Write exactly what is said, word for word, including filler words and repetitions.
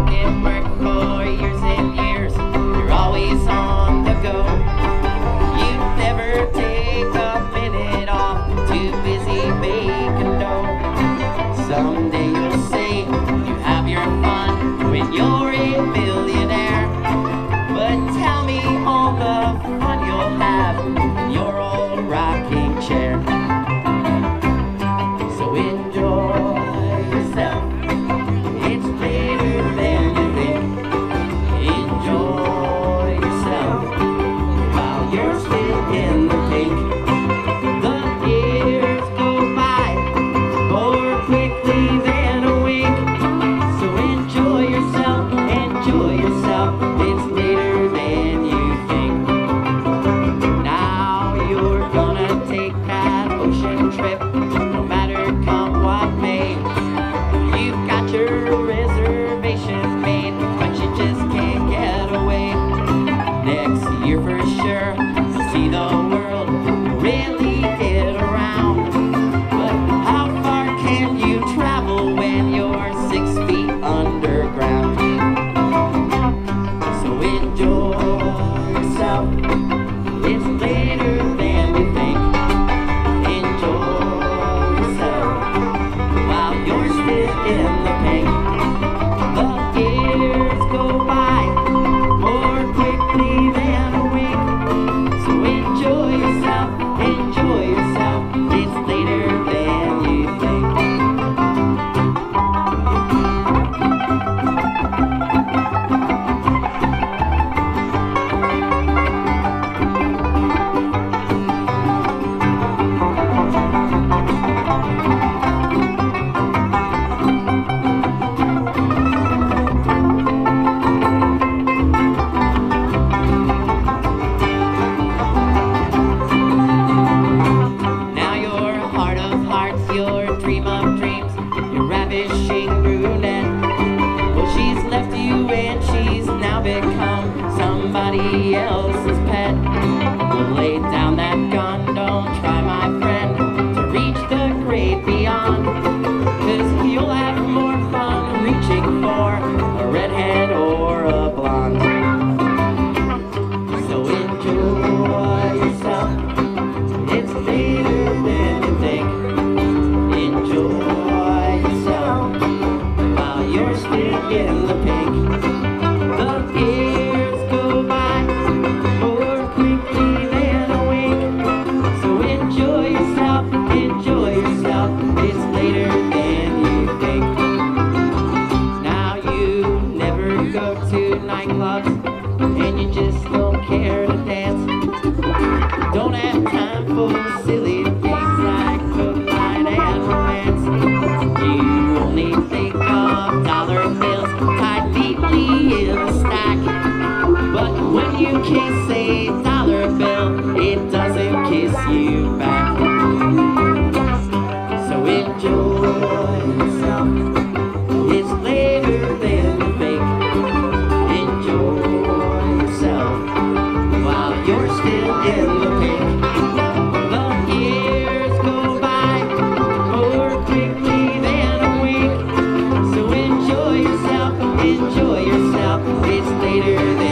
work and work for years and years. You're always on the go. You never take a minute off, too busy making dough. Someday you'll say you have your fun when you're a millionaire. But tell me all the fun you'll have in your old rocking chair. So enjoy yourself, it's later than you think. Enjoy yourself while you're still in the pink. The years go by more quickly than a wink. So enjoy yourself, enjoy yourself, it's later than you think. Now you're gonna take that ocean trip, no matter come what may. You've got your reservation made, but you just can't get away. Next year for sure, you'll see the world really get around. But how far can you travel when you're six feet underground? So enjoy yourself, it's later than you think. Enjoy yourself while you're still in the pink. The years go by more quickly than a wink. So enjoy yourself, enjoy yourself, it's later than you think. Now your heart of hearts, your dream of dreams, your ravishing brunette. Well, she's left you and she's now become somebody else's pet. Well, lay down that gun, don't try, my friend, to reach the great beyond. Cause you'll have more fun reaching for a redhead or a blonde. So enjoy yourself, it's later than you think. Enjoy yourself while you're still in the pink. The years go by more quickly than a wink. So enjoy yourself, enjoy yourself, it's later than you think. Now you never go to nightclubs and you just don't care to dance. Don't have time for silly games like hook, line, and romance. You only think of dollar bills tied neatly in a stack. But when you kiss a dollar bill, it doesn't kiss you back. So enjoy yourself, it's later than you think. Enjoy yourself while you're still in the pink. The years go by more quickly than a wink. So enjoy yourself, enjoy yourself, it's later than